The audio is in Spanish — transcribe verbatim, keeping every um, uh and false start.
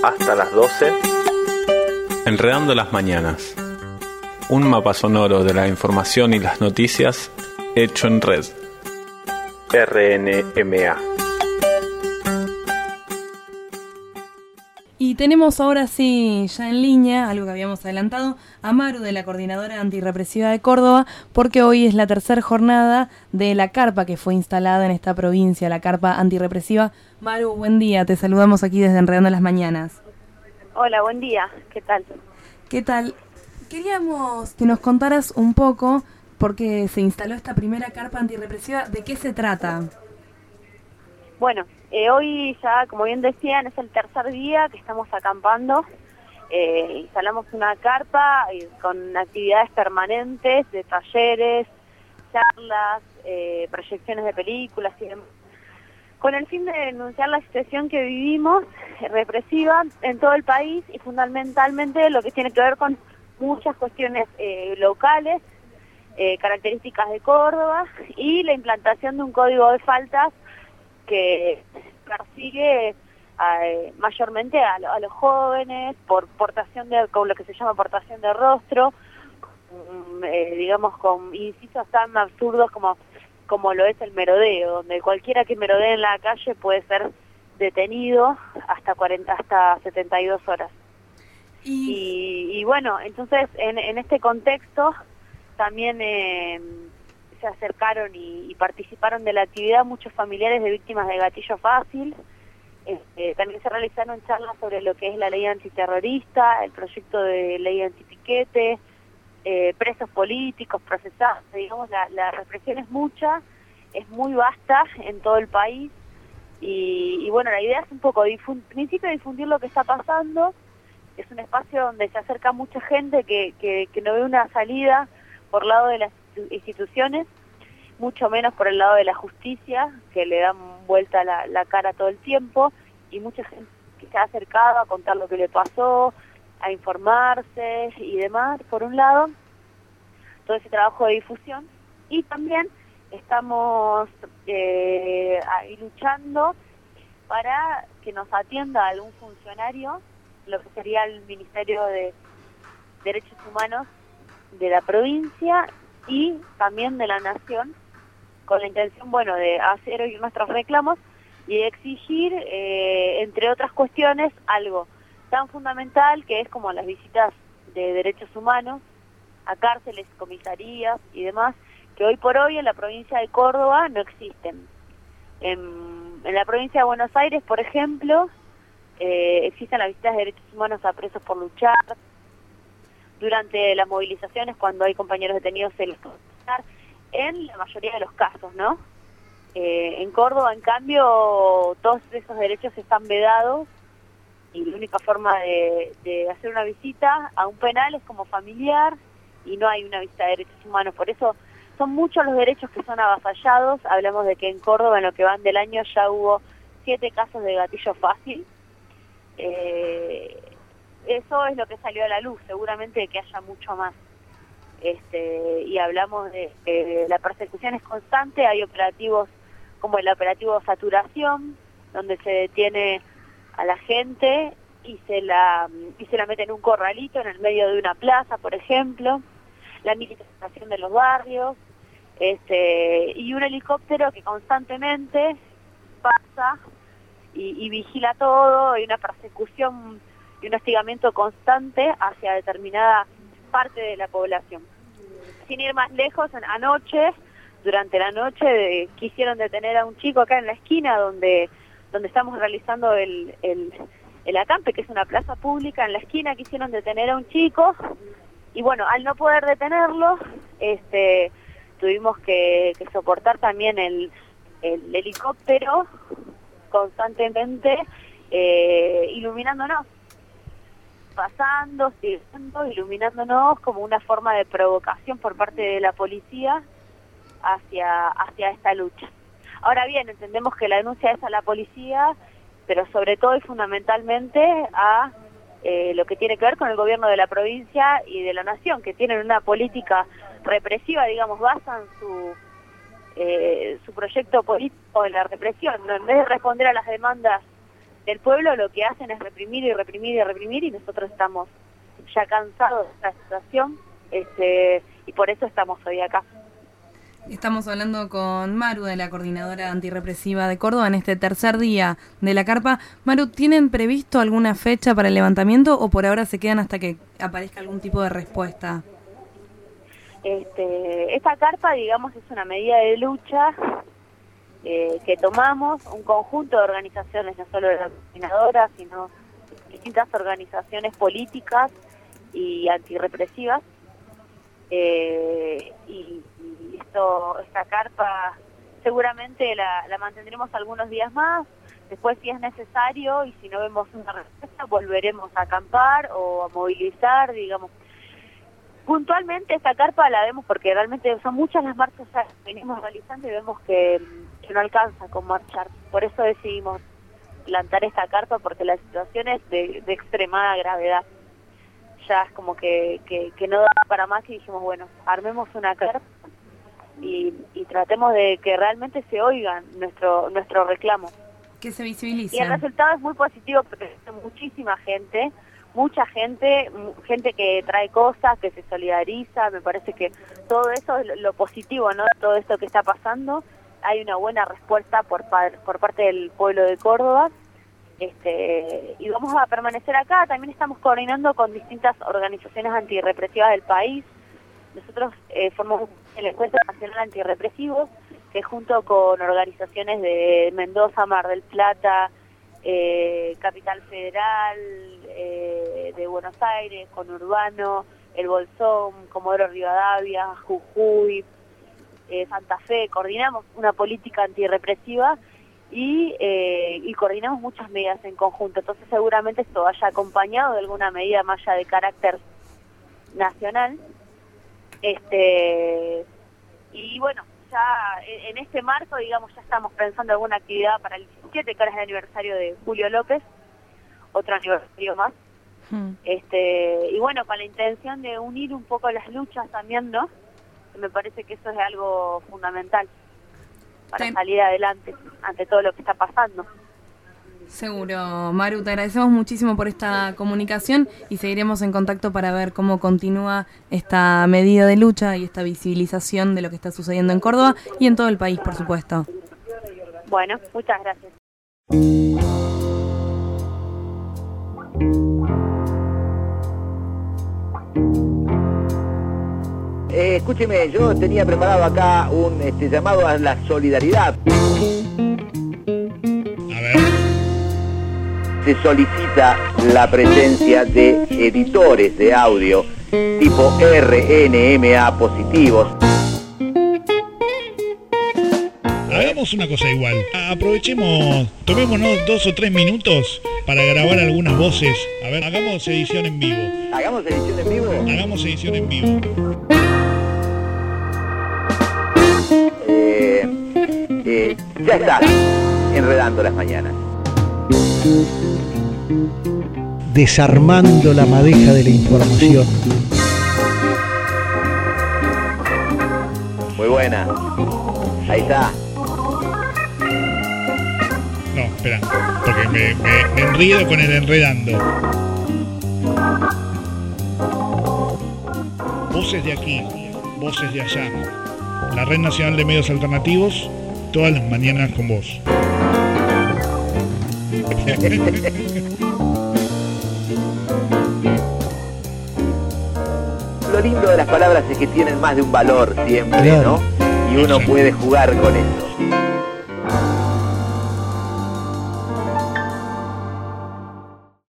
hasta las doce. Enredando las mañanas. Un mapa sonoro de la información y las noticias hecho en red. R N M A. Y tenemos ahora sí, ya en línea, algo que habíamos adelantado, a Maru de la Coordinadora Antirrepresiva de Córdoba, porque hoy es la tercera jornada de la carpa que fue instalada en esta provincia, la carpa antirrepresiva. Maru, buen día, te saludamos aquí desde Enredando las Mañanas. Hola, buen día, ¿qué tal? ¿Qué tal? Queríamos que nos contaras un poco, porque se instaló esta primera carpa antirrepresiva, ¿de qué se trata? Bueno, eh, hoy ya, como bien decían, es el tercer día que estamos acampando. Eh, instalamos una carpa eh, con actividades permanentes de talleres, charlas, eh, proyecciones de películas y demás, con el fin de denunciar la situación que vivimos eh, represiva en todo el país y fundamentalmente lo que tiene que ver con muchas cuestiones eh, locales, eh, características de Córdoba y la implantación de un código de faltas que persigue eh, mayormente a, a los jóvenes por portación de, con lo que se llama portación de rostro, um, eh, digamos con incisos tan absurdos como, como lo es el merodeo, donde cualquiera que merodee en la calle puede ser detenido hasta cuarenta, hasta setenta y dos horas. Y, y, y bueno, entonces en, en este contexto también eh, se acercaron y, y participaron de la actividad muchos familiares de víctimas de gatillo fácil. Este, también se realizaron charlas sobre lo que es la ley antiterrorista, el proyecto de ley antipiquete, eh, presos políticos, procesados. Digamos, la, la represión es mucha, es muy vasta en todo el país y, y bueno, la idea es un poco, en principio difundir lo que está pasando. Es un espacio donde se acerca mucha gente que, que, que no ve una salida por lado de las instituciones, mucho menos por el lado de la justicia, que le dan vuelta la, la cara todo el tiempo, y mucha gente que se ha acercado a contar lo que le pasó, a informarse y demás, por un lado, todo ese trabajo de difusión, y también estamos eh, ahí luchando para que nos atienda algún funcionario, lo que sería el Ministerio de Derechos Humanos de la provincia y también de la Nación, con la intención, bueno, de hacer oír nuestros reclamos y de exigir, eh, entre otras cuestiones, algo tan fundamental que es como las visitas de derechos humanos a cárceles, comisarías y demás, que hoy por hoy en la provincia de Córdoba no existen. En, en la provincia de Buenos Aires, por ejemplo, eh, existen las visitas de derechos humanos a presos por luchar. Durante las movilizaciones, cuando hay compañeros detenidos, se les puede estar en la mayoría de los casos, ¿no? Eh, en Córdoba, en cambio, todos esos derechos están vedados y la única forma de, de hacer una visita a un penal es como familiar y no hay una visita de derechos humanos. Por eso son muchos los derechos que son avasallados. Hablamos de que en Córdoba, en lo que van del año, ya hubo siete casos de gatillo fácil. Eh, eso es lo que salió a la luz, seguramente que haya mucho más. Este, y hablamos de que la persecución es constante, hay operativos como el operativo Saturación, donde se detiene a la gente y se la y se la mete en un corralito en el medio de una plaza, por ejemplo, la militarización de los barrios, este, y un helicóptero que constantemente pasa y, y vigila todo, y una persecución y un hostigamiento constante hacia determinada parte de la población. Sin ir más lejos, anoche, durante la noche, de, quisieron detener a un chico acá en la esquina donde donde estamos realizando el, el, el acampe, que es una plaza pública. En la esquina quisieron detener a un chico y bueno, al no poder detenerlo, este, tuvimos que, que soportar también el, el helicóptero constantemente eh, iluminándonos. Pasando, siguiendo, iluminándonos como una forma de provocación por parte de la policía hacia, hacia esta lucha. Ahora bien, entendemos que la denuncia es a la policía, pero sobre todo y fundamentalmente a eh, lo que tiene que ver con el gobierno de la provincia y de la nación, que tienen una política represiva, digamos, basan su, eh, su proyecto político en la represión, ¿no? En vez de responder a las demandas del pueblo lo que hacen es reprimir y reprimir y reprimir, y nosotros estamos ya cansados de esta situación, este, y por eso estamos hoy acá. Estamos hablando con Maru de la Coordinadora Antirrepresiva de Córdoba en este tercer día de la carpa. Maru, ¿tienen previsto alguna fecha para el levantamiento o por ahora se quedan hasta que aparezca algún tipo de respuesta? Este, esta carpa, digamos, es una medida de lucha eh, que tomamos, un conjunto de organizaciones, no solo de la Coordinadora, sino distintas organizaciones políticas y antirrepresivas. Eh, y, y esto, esta carpa seguramente la, la mantendremos algunos días más, después si es necesario y si no vemos una respuesta volveremos a acampar o a movilizar, digamos. Puntualmente esta carpa la vemos porque realmente son muchas las marchas que venimos realizando y vemos que, que no alcanza con marchar, por eso decidimos plantar esta carpa porque la situación es de, de extremada gravedad. Ya es como que, que, que no da para más y dijimos, bueno, armemos una carpa y, y tratemos de que realmente se oigan nuestro nuestro reclamo. Que se visibilice. Y el resultado es muy positivo porque hay muchísima gente, mucha gente, gente que trae cosas, que se solidariza, me parece que todo eso es lo positivo, ¿no? Todo esto que está pasando, hay una buena respuesta por, por parte del pueblo de Córdoba. Este, y vamos a permanecer acá. También estamos coordinando con distintas organizaciones antirrepresivas del país. Nosotros eh, formamos el Encuentro Nacional Antirrepresivo, que junto con organizaciones de Mendoza, Mar del Plata, eh, Capital Federal, eh, de Buenos Aires, Conurbano, El Bolsón, Comodoro Rivadavia, Jujuy, eh, Santa Fe, coordinamos una política antirrepresiva y, eh, y coordinamos muchas medidas en conjunto. Entonces seguramente esto vaya acompañado de alguna medida más allá de carácter nacional. Este y bueno, ya en este marco, digamos, ya estamos pensando alguna actividad para el diecisiete, que ahora es el aniversario de Julio López, otro aniversario más. Hmm. Este y bueno, con la intención de unir un poco las luchas también, ¿no? Me parece que eso es algo fundamental para Ten... salir adelante ante todo lo que está pasando. Seguro, Maru, te agradecemos muchísimo por esta comunicación y seguiremos en contacto para ver cómo continúa esta medida de lucha y esta visibilización de lo que está sucediendo en Córdoba y en todo el país, por supuesto. Bueno, muchas gracias. Eh, escúcheme, yo tenía preparado acá un este, llamado a la solidaridad. A ver. Se solicita la presencia de editores de audio tipo R N M A positivos. Hagamos una cosa igual. Aprovechemos, tomémonos dos o tres minutos para grabar algunas voces. A ver, hagamos edición en vivo. ¿Hagamos edición en vivo? Hagamos edición en vivo. Eh, eh, ya está, enredando las mañanas. Desarmando la madeja de la información. Muy buena. Ahí está. No, espera, porque me, me, me enredo con el enredando. Voces de aquí, voces de allá. La Red Nacional de Medios Alternativos, todas las mañanas con vos. Lo lindo de las palabras es que tienen más de un valor siempre, claro, ¿no? Y uno puede jugar con eso.